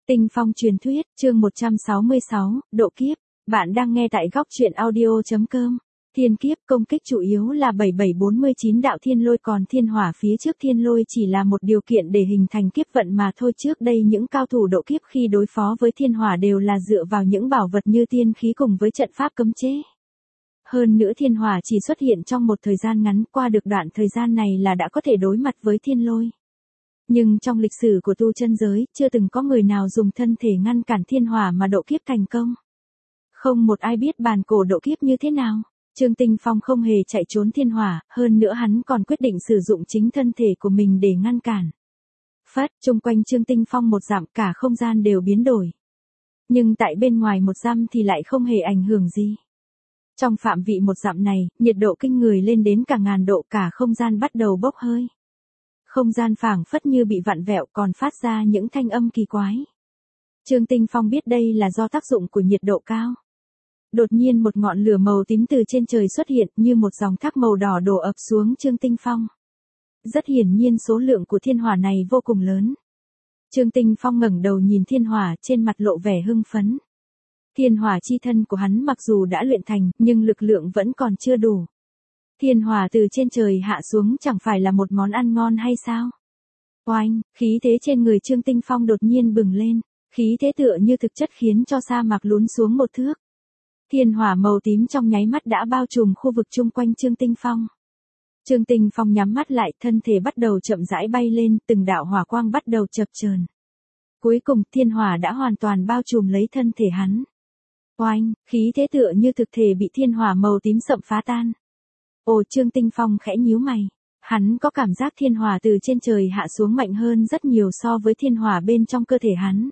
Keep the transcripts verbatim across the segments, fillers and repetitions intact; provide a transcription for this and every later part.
Tinh phong truyền thuyết, chương một trăm sáu mươi sáu, độ kiếp. Bạn đang nghe tại góc truyện audio chấm com. Thiên kiếp công kích chủ yếu là bảy bảy bốn chín đạo thiên lôi, còn thiên hỏa phía trước thiên lôi chỉ là một điều kiện để hình thành kiếp vận mà thôi. Trước đây những cao thủ độ kiếp khi đối phó với thiên hỏa đều là dựa vào những bảo vật như tiên khí cùng với trận pháp cấm chế. Hơn nữa thiên hỏa chỉ xuất hiện trong một thời gian ngắn, qua được đoạn thời gian này là đã có thể đối mặt với thiên lôi. Nhưng trong lịch sử của tu chân giới, chưa từng có người nào dùng thân thể ngăn cản thiên hỏa mà độ kiếp thành công. Không một ai biết bàn cổ độ kiếp như thế nào. Trương Tinh Phong không hề chạy trốn thiên hỏa, hơn nữa hắn còn quyết định sử dụng chính thân thể của mình để ngăn cản. Phất, chung quanh Trương Tinh Phong một dặm, cả không gian đều biến đổi. Nhưng tại bên ngoài một dặm thì lại không hề ảnh hưởng gì. Trong phạm vị một dặm này, nhiệt độ kinh người lên đến cả ngàn độ, cả không gian bắt đầu bốc hơi. Không gian phảng phất như bị vặn vẹo, còn phát ra những thanh âm kỳ quái. Trương Tinh Phong biết đây là do tác dụng của nhiệt độ cao. Đột nhiên một ngọn lửa màu tím từ trên trời xuất hiện, như một dòng thác màu đỏ đổ ập xuống Trương Tinh Phong. Rất hiển nhiên số lượng của thiên hỏa này vô cùng lớn. Trương Tinh Phong ngẩng đầu nhìn thiên hỏa, trên mặt lộ vẻ hưng phấn. Thiên hỏa chi thân của hắn mặc dù đã luyện thành, nhưng lực lượng vẫn còn chưa đủ. Thiên hỏa từ trên trời hạ xuống chẳng phải là một món ăn ngon hay sao? Oanh, khí thế trên người Trương Tinh Phong đột nhiên bừng lên, khí thế tựa như thực chất khiến cho sa mạc lún xuống một thước. Thiên hỏa màu tím trong nháy mắt đã bao trùm khu vực chung quanh Trương Tinh Phong. Trương Tinh Phong nhắm mắt lại, thân thể bắt đầu chậm rãi bay lên, từng đạo hỏa quang bắt đầu chập chờn. Cuối cùng, thiên hỏa đã hoàn toàn bao trùm lấy thân thể hắn. Oanh, khí thế tựa như thực thể bị thiên hỏa màu tím sậm phá tan. Ồ, Trương Tinh Phong khẽ nhíu mày. Hắn có cảm giác thiên hỏa từ trên trời hạ xuống mạnh hơn rất nhiều so với thiên hỏa bên trong cơ thể hắn.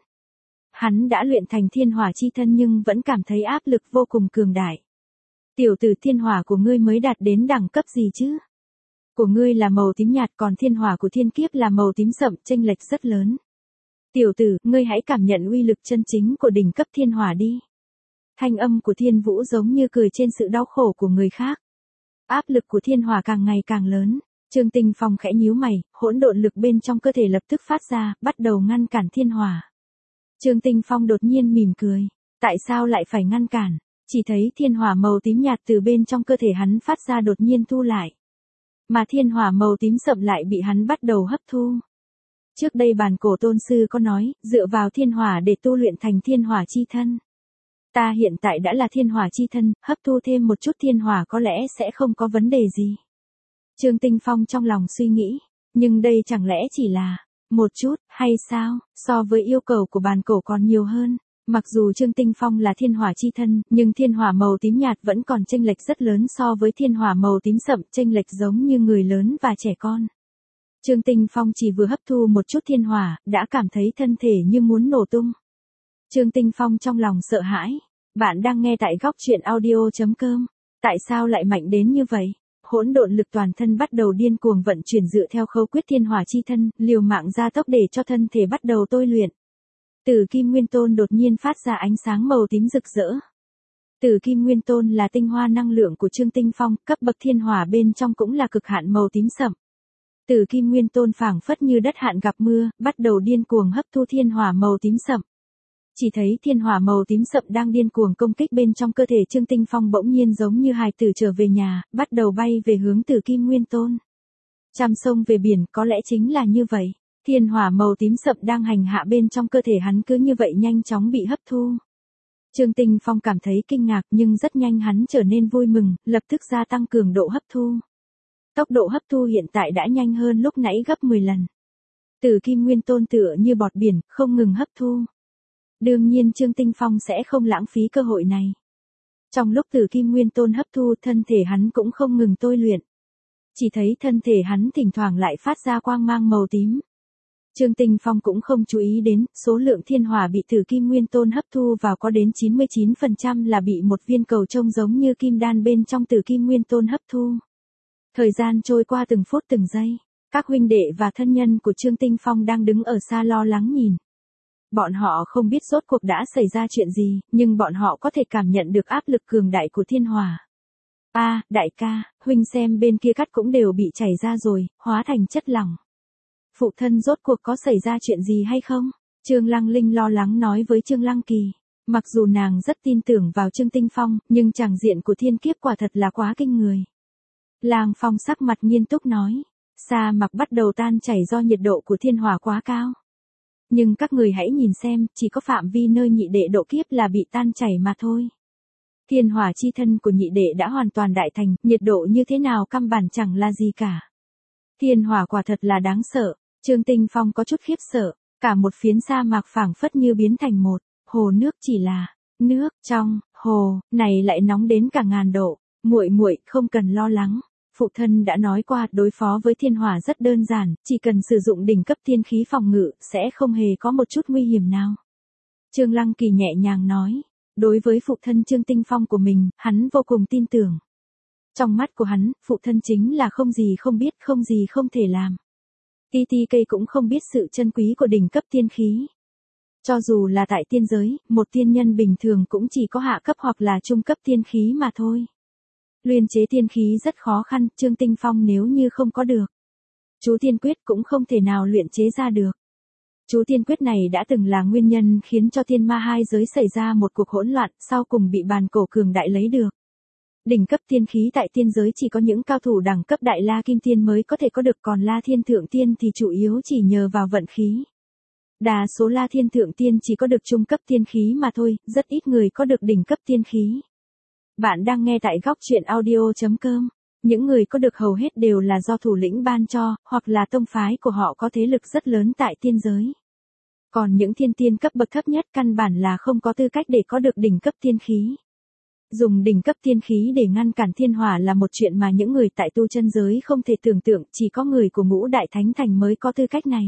Hắn đã luyện thành thiên hỏa chi thân nhưng vẫn cảm thấy áp lực vô cùng cường đại. Tiểu tử, thiên hỏa của ngươi mới đạt đến đẳng cấp gì chứ? Của ngươi là màu tím nhạt, còn thiên hỏa của thiên kiếp là màu tím sậm, chênh lệch rất lớn. Tiểu tử, ngươi hãy cảm nhận uy lực chân chính của đỉnh cấp thiên hỏa đi. Thanh âm của Thiên Vũ giống như cười trên sự đau khổ của người khác. Áp lực của thiên hỏa càng ngày càng lớn. Trương Tinh Phong khẽ nhíu mày, hỗn độn lực bên trong cơ thể lập tức phát ra, bắt đầu ngăn cản thiên hỏa. Trương Tinh Phong đột nhiên mỉm cười. Tại sao lại phải ngăn cản? Chỉ thấy thiên hỏa màu tím nhạt từ bên trong cơ thể hắn phát ra đột nhiên thu lại. Mà thiên hỏa màu tím sậm lại bị hắn bắt đầu hấp thu. Trước đây bàn cổ tôn sư có nói, dựa vào thiên hỏa để tu luyện thành thiên hỏa chi thân. Ta hiện tại đã là thiên hỏa chi thân, hấp thu thêm một chút thiên hỏa có lẽ sẽ không có vấn đề gì. Trương Tinh Phong trong lòng suy nghĩ, nhưng đây chẳng lẽ chỉ là một chút, hay sao? So với yêu cầu của bàn cổ còn nhiều hơn. Mặc dù Trương Tinh Phong là thiên hỏa chi thân, nhưng thiên hỏa màu tím nhạt vẫn còn chênh lệch rất lớn so với thiên hỏa màu tím sậm, chênh lệch giống như người lớn và trẻ con. Trương Tinh Phong chỉ vừa hấp thu một chút thiên hỏa, đã cảm thấy thân thể như muốn nổ tung. Trương Tinh Phong trong lòng sợ hãi. Bạn đang nghe tại góc truyện audio chấm com. Tại sao lại mạnh đến như vậy? Hỗn độn lực toàn thân bắt đầu điên cuồng vận chuyển dựa theo khâu quyết thiên hỏa chi thân, liều mạng gia tốc để cho thân thể bắt đầu tôi luyện. Tử Kim Nguyên Tôn đột nhiên phát ra ánh sáng màu tím rực rỡ. Tử Kim Nguyên Tôn là tinh hoa năng lượng của Trương Tinh Phong, cấp bậc thiên hỏa bên trong cũng là cực hạn màu tím sậm. Tử Kim Nguyên Tôn phảng phất như đất hạn gặp mưa, bắt đầu điên cuồng hấp thu thiên hỏa màu tím sậm. Chỉ thấy thiên hỏa màu tím sậm đang điên cuồng công kích bên trong cơ thể Trương Tinh Phong, bỗng nhiên giống như hài tử trở về nhà, bắt đầu bay về hướng Tử Kim Nguyên Tôn. Trăm sông về biển, có lẽ chính là như vậy. Thiên hỏa màu tím sậm đang hành hạ bên trong cơ thể hắn cứ như vậy nhanh chóng bị hấp thu. Trương Tinh Phong cảm thấy kinh ngạc nhưng rất nhanh hắn trở nên vui mừng, lập tức gia tăng cường độ hấp thu. Tốc độ hấp thu hiện tại đã nhanh hơn lúc nãy gấp mười lần. Tử Kim Nguyên Tôn tựa như bọt biển, không ngừng hấp thu. Đương nhiên Trương Tinh Phong sẽ không lãng phí cơ hội này. Trong lúc Tử Kim Nguyên Tôn hấp thu, thân thể hắn cũng không ngừng tôi luyện. Chỉ thấy thân thể hắn thỉnh thoảng lại phát ra quang mang màu tím. Trương Tinh Phong cũng không chú ý đến, số lượng thiên hỏa bị Tử Kim Nguyên Tôn hấp thu vào có đến chín mươi chín phần trăm là bị một viên cầu trông giống như kim đan bên trong Tử Kim Nguyên Tôn hấp thu. Thời gian trôi qua từng phút từng giây, các huynh đệ và thân nhân của Trương Tinh Phong đang đứng ở xa lo lắng nhìn. Bọn họ không biết rốt cuộc đã xảy ra chuyện gì, nhưng bọn họ có thể cảm nhận được áp lực cường đại của thiên hỏa. A, à, đại ca, huynh xem bên kia cắt cũng đều bị chảy ra rồi, hóa thành chất lỏng. Phụ thân rốt cuộc có xảy ra chuyện gì hay không? Trương Lăng Linh lo lắng nói với Trương Lăng Kỳ. Mặc dù nàng rất tin tưởng vào Trương Tinh Phong, nhưng tràng diện của thiên kiếp quả thật là quá kinh người. Lang Phong sắc mặt nghiêm túc nói. Sa mạc bắt đầu tan chảy do nhiệt độ của thiên hỏa quá cao. Nhưng các người hãy nhìn xem, chỉ có phạm vi nơi nhị đệ độ kiếp là bị tan chảy mà thôi. Thiên hỏa chi thân của nhị đệ đã hoàn toàn đại thành, nhiệt độ như thế nào căn bản chẳng là gì cả. Thiên hỏa quả thật là đáng sợ, Trương Tinh Phong có chút khiếp sợ, cả một phiến sa mạc phảng phất như biến thành một hồ nước, chỉ là nước trong hồ này lại nóng đến cả ngàn độ. Muội muội không cần lo lắng, phụ thân đã nói qua, đối phó với thiên hỏa rất đơn giản, chỉ cần sử dụng đỉnh cấp tiên khí phòng ngự sẽ không hề có một chút nguy hiểm nào. Trương Lăng Kỳ nhẹ nhàng nói. Đối với phụ thân Trương Tinh Phong của mình, hắn vô cùng tin tưởng. Trong mắt của hắn, phụ thân chính là không gì không biết, không gì không thể làm. tê tê ca cũng không biết sự chân quý của đỉnh cấp tiên khí. Cho dù là tại tiên giới, một tiên nhân bình thường cũng chỉ có hạ cấp hoặc là trung cấp tiên khí mà thôi. Luyện chế tiên khí rất khó khăn, Trương Tinh Phong nếu như không có được chú tiên quyết cũng không thể nào luyện chế ra được. Chú tiên quyết này đã từng là nguyên nhân khiến cho thiên ma hai giới xảy ra một cuộc hỗn loạn, sau cùng bị bàn cổ cường đại lấy được. Đỉnh cấp tiên khí tại tiên giới chỉ có những cao thủ đẳng cấp đại la kim tiên mới có thể có được, còn la thiên thượng tiên thì chủ yếu chỉ nhờ vào vận khí. Đa số la thiên thượng tiên chỉ có được trung cấp tiên khí mà thôi, rất ít người có được đỉnh cấp tiên khí. Bạn đang nghe tại góc truyện audio chấm com. Những người có được hầu hết đều là do thủ lĩnh ban cho, hoặc là tông phái của họ có thế lực rất lớn tại tiên giới. Còn những thiên tiên cấp bậc thấp nhất căn bản là không có tư cách để có được đỉnh cấp tiên khí. Dùng đỉnh cấp tiên khí để ngăn cản thiên hỏa là một chuyện mà những người tại tu chân giới không thể tưởng tượng, chỉ có người của ngũ đại thánh thành mới có tư cách này.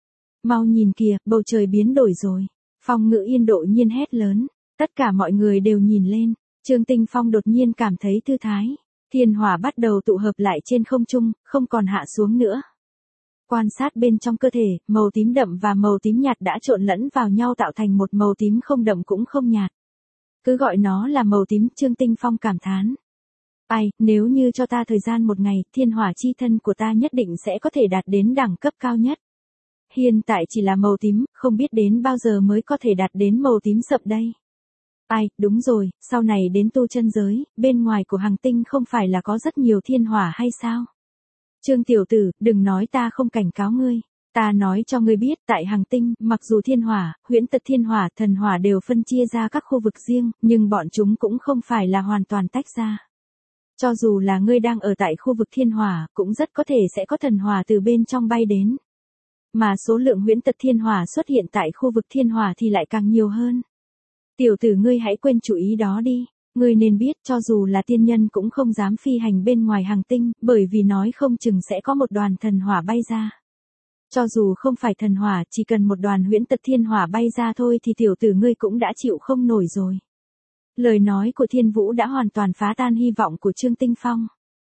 Mau nhìn kìa, bầu trời biến đổi rồi. Phong Ngự Yên đột nhiên hét lớn. Tất cả mọi người đều nhìn lên. Trương Tinh Phong đột nhiên cảm thấy thư thái. Thiên hỏa bắt đầu tụ hợp lại trên không trung, không còn hạ xuống nữa. Quan sát bên trong cơ thể, màu tím đậm và màu tím nhạt đã trộn lẫn vào nhau tạo thành một màu tím không đậm cũng không nhạt. Cứ gọi nó là màu tím, Trương Tinh Phong cảm thán. Ai, nếu như cho ta thời gian một ngày, thiên hỏa chi thân của ta nhất định sẽ có thể đạt đến đẳng cấp cao nhất. Hiện tại chỉ là màu tím, không biết đến bao giờ mới có thể đạt đến màu tím sậm đây. Ai, đúng rồi, sau này đến tu chân giới, bên ngoài của hành tinh không phải là có rất nhiều thiên hỏa hay sao? Trương tiểu tử, đừng nói ta không cảnh cáo ngươi. Ta nói cho ngươi biết, tại hành tinh, mặc dù thiên hỏa, huyễn tật thiên hỏa, thần hỏa đều phân chia ra các khu vực riêng, nhưng bọn chúng cũng không phải là hoàn toàn tách ra. Cho dù là ngươi đang ở tại khu vực thiên hỏa, cũng rất có thể sẽ có thần hỏa từ bên trong bay đến. Mà số lượng huyễn tật thiên hỏa xuất hiện tại khu vực thiên hỏa thì lại càng nhiều hơn. Tiểu tử ngươi hãy quên chủ ý đó đi. Ngươi nên biết, cho dù là tiên nhân cũng không dám phi hành bên ngoài hành tinh, bởi vì nói không chừng sẽ có một đoàn thần hỏa bay ra. Cho dù không phải thần hỏa, chỉ cần một đoàn huyễn tật thiên hỏa bay ra thôi thì tiểu tử ngươi cũng đã chịu không nổi rồi. Lời nói của Thiên Vũ đã hoàn toàn phá tan hy vọng của Trương Tinh Phong.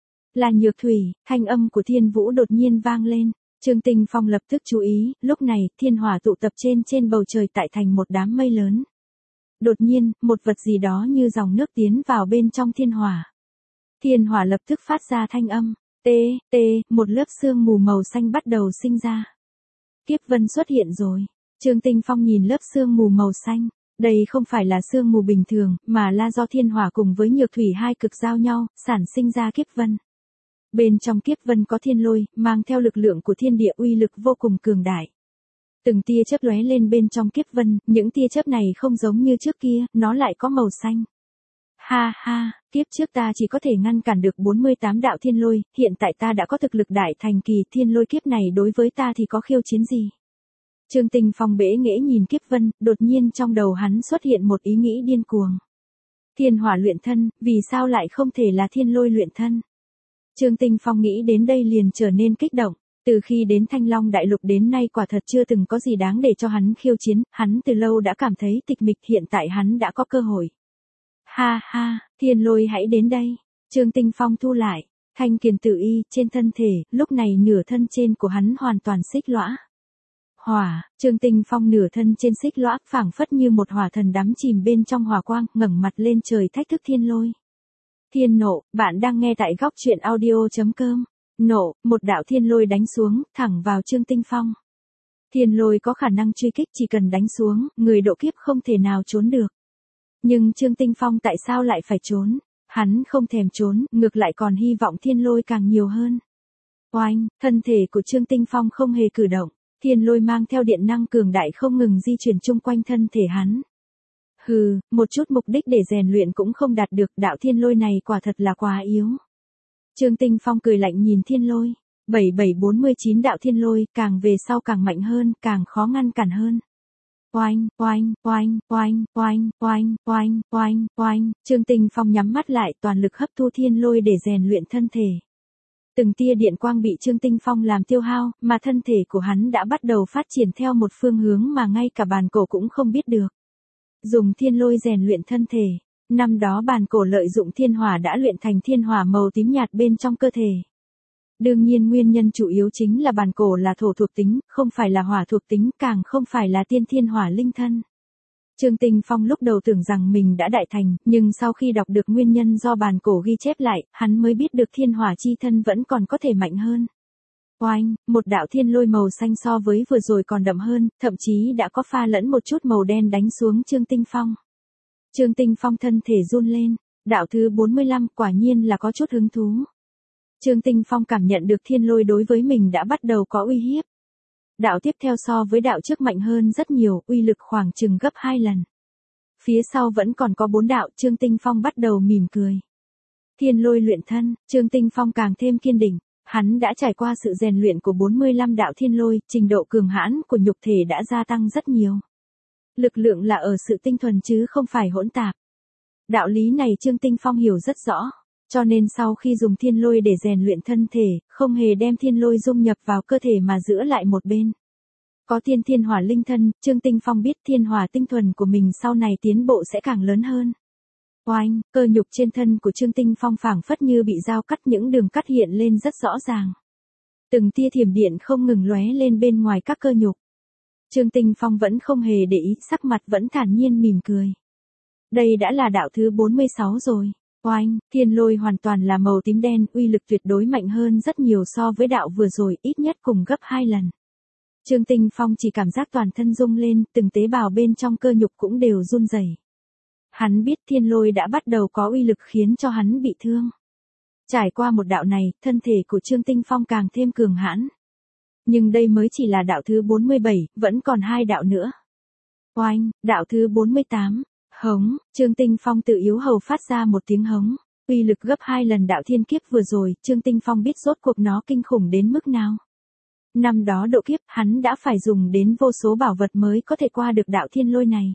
Là Nhược Thủy, thanh âm của Thiên Vũ đột nhiên vang lên. Trương Tinh Phong lập tức chú ý, lúc này, thiên hỏa tụ tập trên trên bầu trời tại thành một đám mây lớn. Đột nhiên, một vật gì đó như dòng nước tiến vào bên trong thiên hỏa. Thiên hỏa lập tức phát ra thanh âm, tê, tê, một lớp sương mù màu xanh bắt đầu sinh ra. Kiếp vân xuất hiện rồi. Trương Tinh Phong nhìn lớp sương mù màu xanh. Đây không phải là sương mù bình thường, mà là do thiên hỏa cùng với nhược thủy hai cực giao nhau, sản sinh ra kiếp vân. Bên trong kiếp vân có thiên lôi, mang theo lực lượng của thiên địa uy lực vô cùng cường đại. Từng tia chớp lóe lên bên trong kiếp vân, những tia chớp này không giống như trước kia, nó lại có màu xanh. Ha ha, kiếp trước ta chỉ có thể ngăn cản được bốn mươi tám đạo thiên lôi, hiện tại ta đã có thực lực đại thành kỳ, thiên lôi kiếp này đối với ta thì có khiêu chiến gì? Trương Tinh Phong bẽ nghễ nhìn kiếp vân, đột nhiên trong đầu hắn xuất hiện một ý nghĩ điên cuồng. Thiên hỏa luyện thân, vì sao lại không thể là thiên lôi luyện thân? Trương Tinh Phong nghĩ đến đây liền trở nên kích động. Từ khi đến Thanh Long Đại Lục đến nay quả thật chưa từng có gì đáng để cho hắn khiêu chiến, hắn từ lâu đã cảm thấy tịch mịch, hiện tại hắn đã có cơ hội. Ha ha, thiên lôi hãy đến đây. Trương Tinh Phong thu lại, thanh kiền tử y trên thân thể, lúc này nửa thân trên của hắn hoàn toàn xích lõa. Hỏa, Trương Tinh Phong nửa thân trên xích lõa, phảng phất như một hỏa thần đắm chìm bên trong hỏa quang, ngẩng mặt lên trời thách thức thiên lôi. Thiên nộ, bạn đang nghe tại góc truyện audio chấm com. Nộ, một đạo thiên lôi đánh xuống, thẳng vào Trương Tinh Phong. Thiên lôi có khả năng truy kích, chỉ cần đánh xuống, người độ kiếp không thể nào trốn được. Nhưng Trương Tinh Phong tại sao lại phải trốn? Hắn không thèm trốn, ngược lại còn hy vọng thiên lôi càng nhiều hơn. Oanh, thân thể của Trương Tinh Phong không hề cử động, thiên lôi mang theo điện năng cường đại không ngừng di chuyển chung quanh thân thể hắn. Hừ, một chút mục đích để rèn luyện cũng không đạt được, đạo thiên lôi này quả thật là quá yếu. Trương Tinh Phong cười lạnh nhìn thiên lôi, bảy bảy bốn mươi chín đạo thiên lôi, càng về sau càng mạnh hơn, càng khó ngăn cản hơn. Oanh, oanh, oanh, oanh, oanh, oanh, oanh, oanh, oanh, Trương Tinh Phong nhắm mắt lại, toàn lực hấp thu thiên lôi để rèn luyện thân thể. Từng tia điện quang bị Trương Tinh Phong làm tiêu hao, mà thân thể của hắn đã bắt đầu phát triển theo một phương hướng mà ngay cả bàn cổ cũng không biết được. Dùng thiên lôi rèn luyện thân thể, năm đó bàn cổ lợi dụng thiên hỏa đã luyện thành thiên hỏa màu tím nhạt bên trong cơ thể. Đương nhiên nguyên nhân chủ yếu chính là bàn cổ là thổ thuộc tính, không phải là hỏa thuộc tính, càng không phải là tiên thiên hỏa linh thân. Trương Tinh Phong lúc đầu tưởng rằng mình đã đại thành, nhưng sau khi đọc được nguyên nhân do bàn cổ ghi chép lại, hắn mới biết được thiên hỏa chi thân vẫn còn có thể mạnh hơn. Oanh, một đạo thiên lôi màu xanh so với vừa rồi còn đậm hơn, thậm chí đã có pha lẫn một chút màu đen đánh xuống Trương Tinh Phong. Trương Tinh Phong thân thể run lên, đạo thứ bốn mươi lăm quả nhiên là có chút hứng thú. Trương Tinh Phong cảm nhận được thiên lôi đối với mình đã bắt đầu có uy hiếp. Đạo tiếp theo so với đạo trước mạnh hơn rất nhiều, uy lực khoảng chừng gấp hai lần. Phía sau vẫn còn có bốn đạo, Trương Tinh Phong bắt đầu mỉm cười. Thiên lôi luyện thân, Trương Tinh Phong càng thêm kiên định. Hắn đã trải qua sự rèn luyện của bốn mươi lăm đạo thiên lôi, trình độ cường hãn của nhục thể đã gia tăng rất nhiều. Lực lượng là ở sự tinh thuần chứ không phải hỗn tạp. Đạo lý này Trương Tinh Phong hiểu rất rõ, cho nên sau khi dùng thiên lôi để rèn luyện thân thể, không hề đem thiên lôi dung nhập vào cơ thể mà giữ lại một bên. Có tiên thiên hỏa linh thân, Trương Tinh Phong biết thiên hỏa tinh thuần của mình sau này tiến bộ sẽ càng lớn hơn. Oanh, cơ nhục trên thân của Trương Tinh Phong phảng phất như bị dao cắt, những đường cắt hiện lên rất rõ ràng. Từng tia thiểm điện không ngừng lóe lên bên ngoài các cơ nhục. Trương Tinh Phong vẫn không hề để ý, sắc mặt vẫn thản nhiên mỉm cười. Đây đã là đạo thứ bốn mươi sáu rồi. Oanh, thiên lôi hoàn toàn là màu tím đen, uy lực tuyệt đối mạnh hơn rất nhiều so với đạo vừa rồi, ít nhất cùng gấp hai lần. Trương Tinh Phong chỉ cảm giác toàn thân rung lên, từng tế bào bên trong cơ nhục cũng đều run rẩy. Hắn biết thiên lôi đã bắt đầu có uy lực khiến cho hắn bị thương. Trải qua một đạo này, thân thể của Trương Tinh Phong càng thêm cường hãn. Nhưng đây mới chỉ là đạo thứ bốn mươi bảy, vẫn còn hai đạo nữa. Oanh, đạo thứ bốn mươi tám, hống, Trương Tinh Phong tự yếu hầu phát ra một tiếng hống. Uy lực gấp hai lần đạo thiên kiếp vừa rồi, Trương Tinh Phong biết rốt cuộc nó kinh khủng đến mức nào. Năm đó độ kiếp, hắn đã phải dùng đến vô số bảo vật mới có thể qua được đạo thiên lôi này.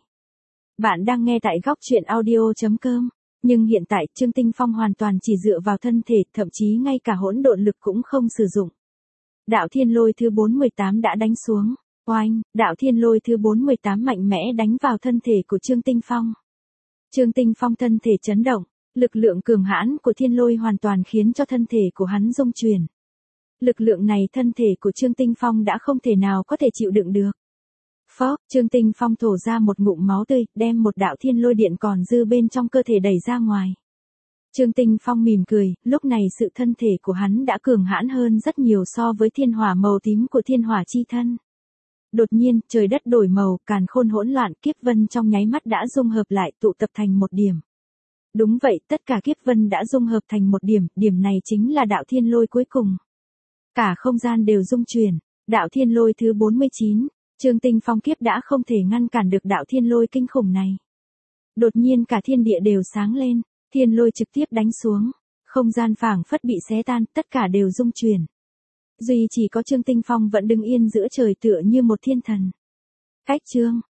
Bạn đang nghe tại góc truyện audio chấm com, nhưng hiện tại Trương Tinh Phong hoàn toàn chỉ dựa vào thân thể, thậm chí ngay cả hỗn độn lực cũng không sử dụng. Đạo thiên lôi thứ bốn mươi tám đã đánh xuống. Oanh, đạo thiên lôi thứ bốn mươi tám mạnh mẽ đánh vào thân thể của Trương Tinh Phong. Trương Tinh Phong thân thể chấn động, lực lượng cường hãn của thiên lôi hoàn toàn khiến cho thân thể của hắn rung chuyển. Lực lượng này thân thể của Trương Tinh Phong đã không thể nào có thể chịu đựng được. Phó, Trương Tinh Phong thổ ra một ngụm máu tươi, đem một đạo thiên lôi điện còn dư bên trong cơ thể đẩy ra ngoài. Trương Tinh Phong mỉm cười, lúc này sự thân thể của hắn đã cường hãn hơn rất nhiều so với thiên hỏa màu tím của thiên hỏa chi thân. Đột nhiên, trời đất đổi màu, càn khôn hỗn loạn, kiếp vân trong nháy mắt đã dung hợp lại, tụ tập thành một điểm. Đúng vậy, tất cả kiếp vân đã dung hợp thành một điểm, điểm này chính là đạo thiên lôi cuối cùng. Cả không gian đều rung chuyển, đạo thiên lôi thứ bốn mươi chín, Trương Tinh Phong kiếp đã không thể ngăn cản được đạo thiên lôi kinh khủng này. Đột nhiên cả thiên địa đều sáng lên, thiên lôi trực tiếp đánh xuống, không gian phảng phất bị xé tan, tất cả đều rung chuyển. Duy chỉ có Trương Tinh Phong vẫn đứng yên giữa trời tựa như một thiên thần. Cách chương,